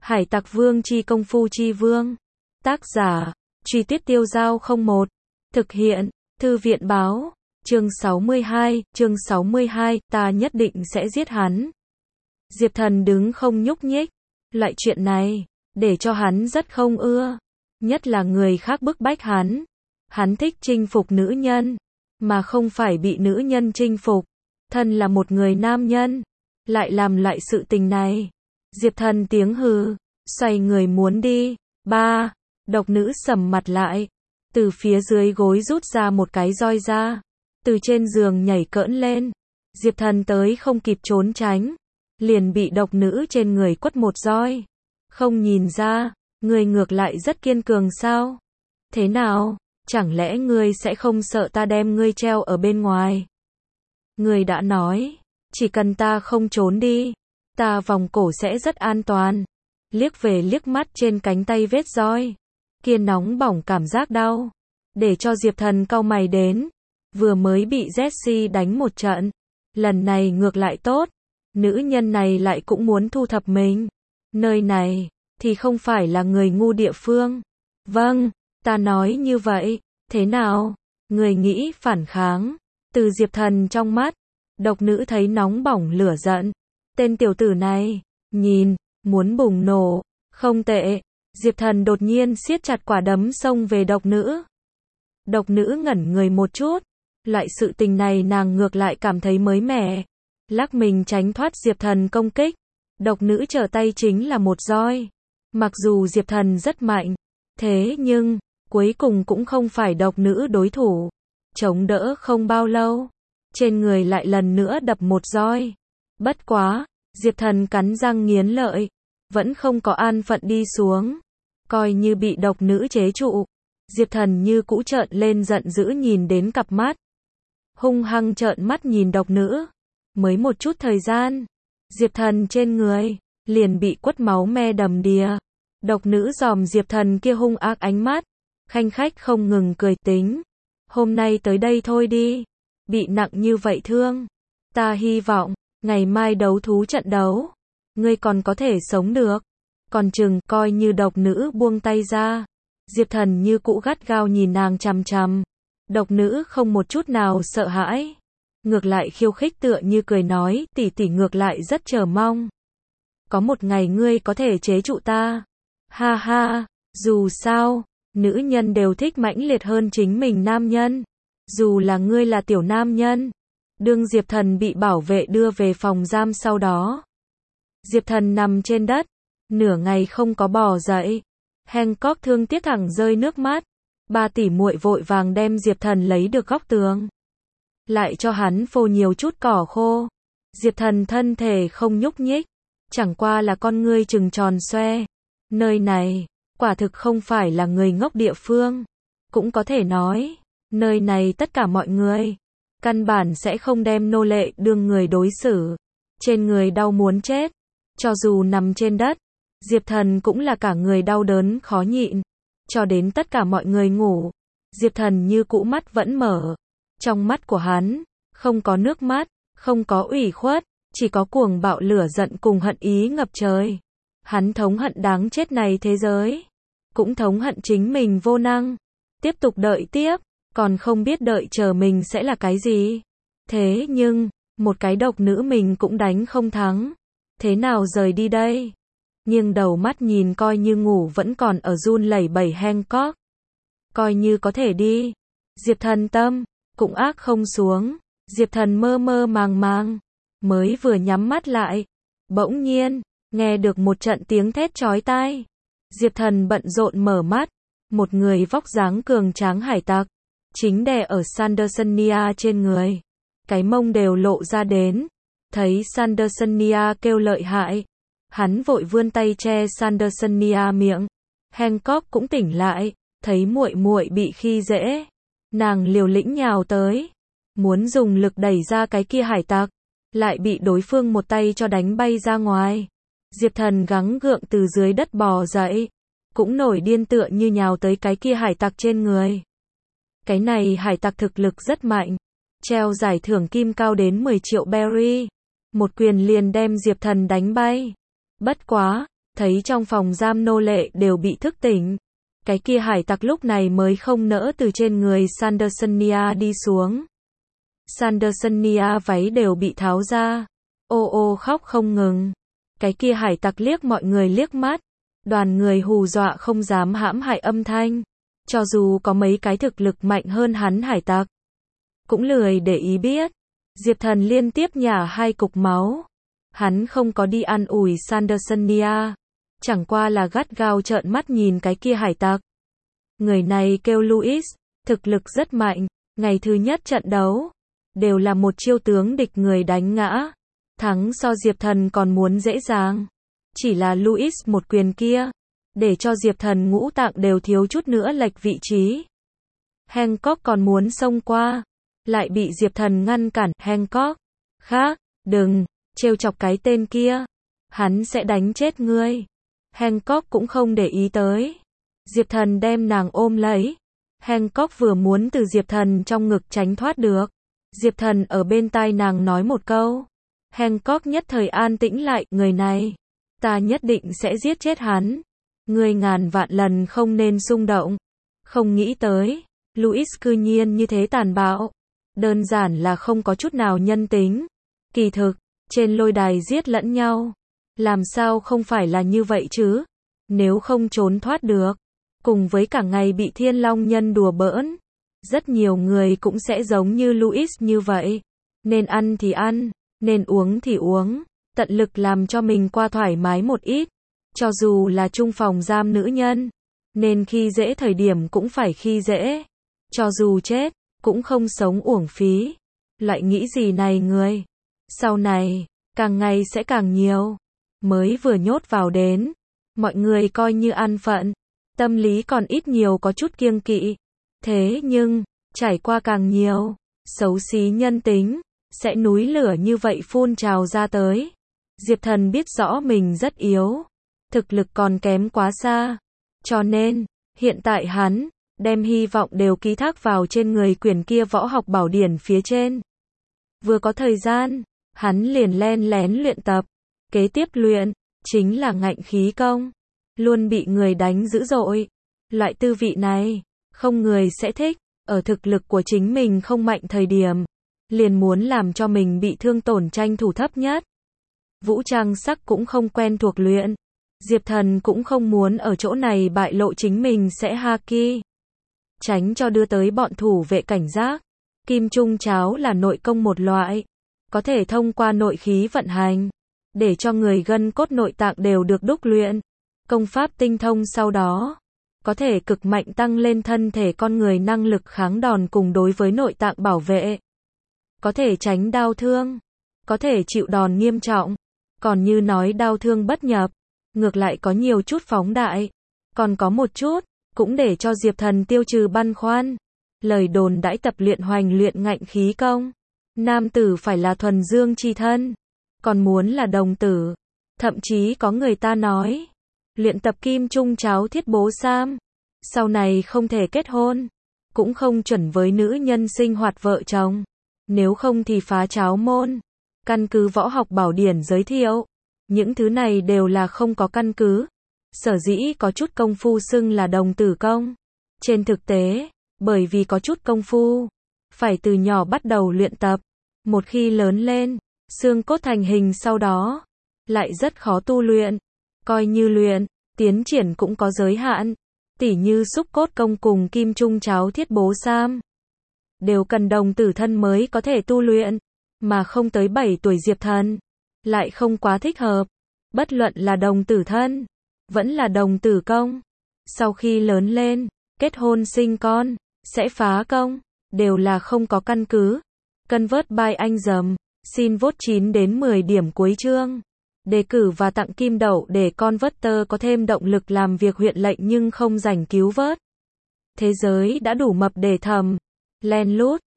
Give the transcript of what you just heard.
Hải Tặc Vương chi công phu chi vương. Tác giả, Truy Tuyết Tiêu Dao 01. Thực hiện, Thư viện báo. Chương 62, ta nhất định sẽ giết hắn. Diệp Thần đứng không nhúc nhích. Loại chuyện này, để cho hắn rất không ưa. Nhất là người khác bức bách hắn. Hắn thích chinh phục nữ nhân, mà không phải bị nữ nhân chinh phục. Thân là một người nam nhân, lại làm lại sự tình này. Diệp Thần tiếng hừ, xoay người muốn đi. Độc nữ sầm mặt lại, từ phía dưới gối rút ra một cái roi ra, từ trên giường nhảy cỡn lên. Diệp Thần tới không kịp trốn tránh, liền bị độc nữ trên người quất một roi. Không nhìn ra, ngươi ngược lại rất kiên cường sao? Thế nào, chẳng lẽ ngươi sẽ không sợ ta đem ngươi treo ở bên ngoài? Ngươi đã nói, chỉ cần ta không trốn đi, ta vòng cổ sẽ rất an toàn. Liếc về liếc mắt trên cánh tay vết roi, kia nóng bỏng cảm giác đau, để cho Diệp Thần cau mày đến. Vừa mới bị Jessie đánh một trận, lần này ngược lại tốt, nữ nhân này lại cũng muốn thu thập mình. Nơi này, thì không phải là người ngu địa phương. Vâng, ta nói như vậy, thế nào? Người nghĩ phản kháng? Từ Diệp Thần trong mắt, độc nữ thấy nóng bỏng lửa giận. Tên tiểu tử này, nhìn, muốn bùng nổ, không tệ. Diệp Thần đột nhiên siết chặt quả đấm xông về độc nữ. Độc nữ ngẩn người một chút, loại sự tình này nàng ngược lại cảm thấy mới mẻ. Lắc mình tránh thoát Diệp Thần công kích, độc nữ trở tay chính là một roi. Mặc dù Diệp Thần rất mạnh, thế nhưng, cuối cùng cũng không phải độc nữ đối thủ. Chống đỡ không bao lâu, trên người lại lần nữa đập một roi. Bất quá, Diệp Thần cắn răng nghiến lợi, vẫn không có an phận đi xuống. Coi như bị độc nữ chế trụ, Diệp Thần như cũ trợn lên giận dữ nhìn đến cặp mắt. Hung hăng trợn mắt nhìn độc nữ. Mới một chút thời gian, Diệp Thần trên người liền bị quất máu me đầm đìa. Độc nữ dòm Diệp Thần kia hung ác ánh mắt, khanh khách không ngừng cười tính. Hôm nay tới đây thôi đi, bị nặng như vậy thương. Ta hy vọng, ngày mai đấu thú trận đấu, ngươi còn có thể sống được. Còn chừng, coi như độc nữ buông tay ra. Diệp Thần như cũ gắt gao nhìn nàng chằm chằm. Độc nữ không một chút nào sợ hãi, ngược lại khiêu khích tựa như cười nói, tỷ tỷ ngược lại rất chờ mong. Có một ngày ngươi có thể chế trụ ta. Ha ha, dù sao, nữ nhân đều thích mãnh liệt hơn chính mình nam nhân. Dù là ngươi là tiểu nam nhân. Đương Diệp Thần bị bảo vệ đưa về phòng giam sau đó. Diệp Thần nằm trên đất, nửa ngày không có bò dậy. Hancock thương tiếc thẳng rơi nước mắt. Ba tỷ muội vội vàng đem Diệp Thần lấy được góc tường, lại cho hắn phô nhiều chút cỏ khô. Diệp Thần thân thể không nhúc nhích, chẳng qua là con ngươi trừng tròn xoe. Nơi này, quả thực không phải là người ngốc địa phương. Cũng có thể nói, nơi này tất cả mọi người, căn bản sẽ không đem nô lệ đương người đối xử. Trên người đau muốn chết, cho dù nằm trên đất, Diệp Thần cũng là cả người đau đớn khó nhịn. Cho đến tất cả mọi người ngủ, Diệp Thần như cũ mắt vẫn mở. Trong mắt của hắn, không có nước mắt, không có ủy khuất, chỉ có cuồng bạo lửa giận cùng hận ý ngập trời. Hắn thống hận đáng chết này thế giới, cũng thống hận chính mình vô năng. Tiếp tục đợi tiếp, còn không biết đợi chờ mình sẽ là cái gì. Thế nhưng, một cái độc nữ mình cũng đánh không thắng. Thế nào rời đi đây? Nhưng đầu mắt nhìn coi như ngủ vẫn còn ở run lẩy bẩy Hancock. Coi như có thể đi. Diệp Thần tâm cũng ác không xuống. Diệp Thần mơ mơ màng màng, mới vừa nhắm mắt lại, bỗng nhiên nghe được một trận tiếng thét chói tai. Diệp Thần bận rộn mở mắt, một người vóc dáng cường tráng hải tặc chính đè ở Sandersonia trên người, cái mông đều lộ ra đến. Thấy Sandersonia kêu lợi hại, hắn vội vươn tay che Sandersonia miệng. Hancock cũng tỉnh lại, thấy muội muội bị khi dễ, nàng liều lĩnh nhào tới, muốn dùng lực đẩy ra cái kia hải tặc, lại bị đối phương một tay cho đánh bay ra ngoài. Diệp Thần gắng gượng từ dưới đất bò dậy, cũng nổi điên tựa như nhào tới cái kia hải tặc trên người. Cái này hải tặc thực lực rất mạnh, treo giải thưởng kim cao đến 10 triệu berry, một quyền liền đem Diệp Thần đánh bay. Bất quá, thấy trong phòng giam nô lệ đều bị thức tỉnh. Cái kia hải tặc lúc này mới không nỡ từ trên người Sandersonia đi xuống. Sandersonia váy đều bị tháo ra. Ô ô khóc không ngừng. Cái kia hải tặc liếc mọi người liếc mắt. Đoàn người hù dọa không dám hãm hại âm thanh. Cho dù có mấy cái thực lực mạnh hơn hắn hải tặc, cũng lười để ý biết. Diệp Thần liên tiếp nhả 2 cục máu. Hắn không có đi an ủi Sandersonia, chẳng qua là gắt gao trợn mắt nhìn cái kia hải tặc. Người này kêu Louis, thực lực rất mạnh, ngày thứ nhất trận đấu, đều là một chiêu tướng địch người đánh ngã. Thắng so Diệp Thần còn muốn dễ dàng. Chỉ là Louis một quyền kia, để cho Diệp Thần ngũ tạng đều thiếu chút nữa lệch vị trí. Hancock còn muốn xông qua, lại bị Diệp Thần ngăn cản. Hancock, khác, đừng, trêu chọc cái tên kia, hắn sẽ đánh chết ngươi. Hancock cũng không để ý tới. Diệp Thần đem nàng ôm lấy. Hancock vừa muốn từ Diệp Thần trong ngực tránh thoát được. Diệp Thần ở bên tai nàng nói một câu. Hancock nhất thời an tĩnh lại, người này, ta nhất định sẽ giết chết hắn. Ngươi ngàn vạn lần không nên xung động. Không nghĩ tới, Louis cư nhiên như thế tàn bạo. Đơn giản là không có chút nào nhân tính. Kỳ thực, trên lôi đài giết lẫn nhau. Làm sao không phải là như vậy chứ? Nếu không trốn thoát được, cùng với cả ngày bị Thiên Long Nhân đùa bỡn, rất nhiều người cũng sẽ giống như Louis như vậy. Nên ăn thì ăn, nên uống thì uống, tận lực làm cho mình qua thoải mái một ít. Cho dù là chung phòng giam nữ nhân, nên khi dễ thời điểm cũng phải khi dễ. Cho dù chết, cũng không sống uổng phí. Loại nghĩ gì này người? Sau này, càng ngày sẽ càng nhiều. Mới vừa nhốt vào đến, mọi người coi như an phận. Tâm lý còn ít nhiều có chút kiêng kỵ. Thế nhưng, trải qua càng nhiều, xấu xí nhân tính, sẽ núi lửa như vậy phun trào ra tới. Diệp Thần biết rõ mình rất yếu. Thực lực còn kém quá xa. Cho nên, hiện tại hắn, đem hy vọng đều ký thác vào trên người quyển kia võ học bảo điển phía trên. Vừa có thời gian, hắn liền len lén luyện tập. Kế tiếp luyện, chính là ngạnh khí công. Luôn bị người đánh dữ dội. Loại tư vị này, không người sẽ thích. Ở thực lực của chính mình không mạnh thời điểm, liền muốn làm cho mình bị thương tổn tranh thủ thấp nhất. Vũ Trang Sắc cũng không quen thuộc luyện. Diệp Thần cũng không muốn ở chỗ này bại lộ chính mình sẽ haki. Tránh cho đưa tới bọn thủ vệ cảnh giác. Kim Trung Cháo là nội công một loại, có thể thông qua nội khí vận hành, để cho người gân cốt nội tạng đều được đúc luyện. Công pháp tinh thông sau đó, có thể cực mạnh tăng lên thân thể con người năng lực kháng đòn cùng đối với nội tạng bảo vệ. Có thể tránh đau thương, có thể chịu đòn nghiêm trọng, còn như nói đau thương bất nhập, ngược lại có nhiều chút phóng đại, còn có một chút, cũng để cho Diệp Thần tiêu trừ băn khoăn. Lời đồn đãi tập luyện hoành luyện ngạnh khí công, nam tử phải là thuần dương chi thân, còn muốn là đồng tử. Thậm chí có người ta nói, luyện tập Kim Trung Cháo Thiết Bố Sam, sau này không thể kết hôn, cũng không chuẩn với nữ nhân sinh hoạt vợ chồng, nếu không thì phá cháo môn. Căn cứ võ học bảo điển giới thiệu, những thứ này đều là không có căn cứ. Sở dĩ có chút công phu xưng là đồng tử công. Trên thực tế, bởi vì có chút công phu, phải từ nhỏ bắt đầu luyện tập. Một khi lớn lên, xương cốt thành hình sau đó, lại rất khó tu luyện. Coi như luyện, tiến triển cũng có giới hạn. Tỉ như xúc cốt công cùng Kim Trung Cháo Thiết Bố Sam, đều cần đồng tử thân mới có thể tu luyện. Mà không tới 7 tuổi Diệp Thần, lại không quá thích hợp. Bất luận là đồng tử thân, vẫn là đồng tử công. Sau khi lớn lên, kết hôn sinh con, sẽ phá công, đều là không có căn cứ. Convert by anh dầm, xin vote 9 đến 10 điểm cuối chương. Đề cử và tặng kim đậu để Converter có thêm động lực làm việc huyện lệnh nhưng không rảnh cứu vớt. Thế giới đã đủ mập để thầm, len lút,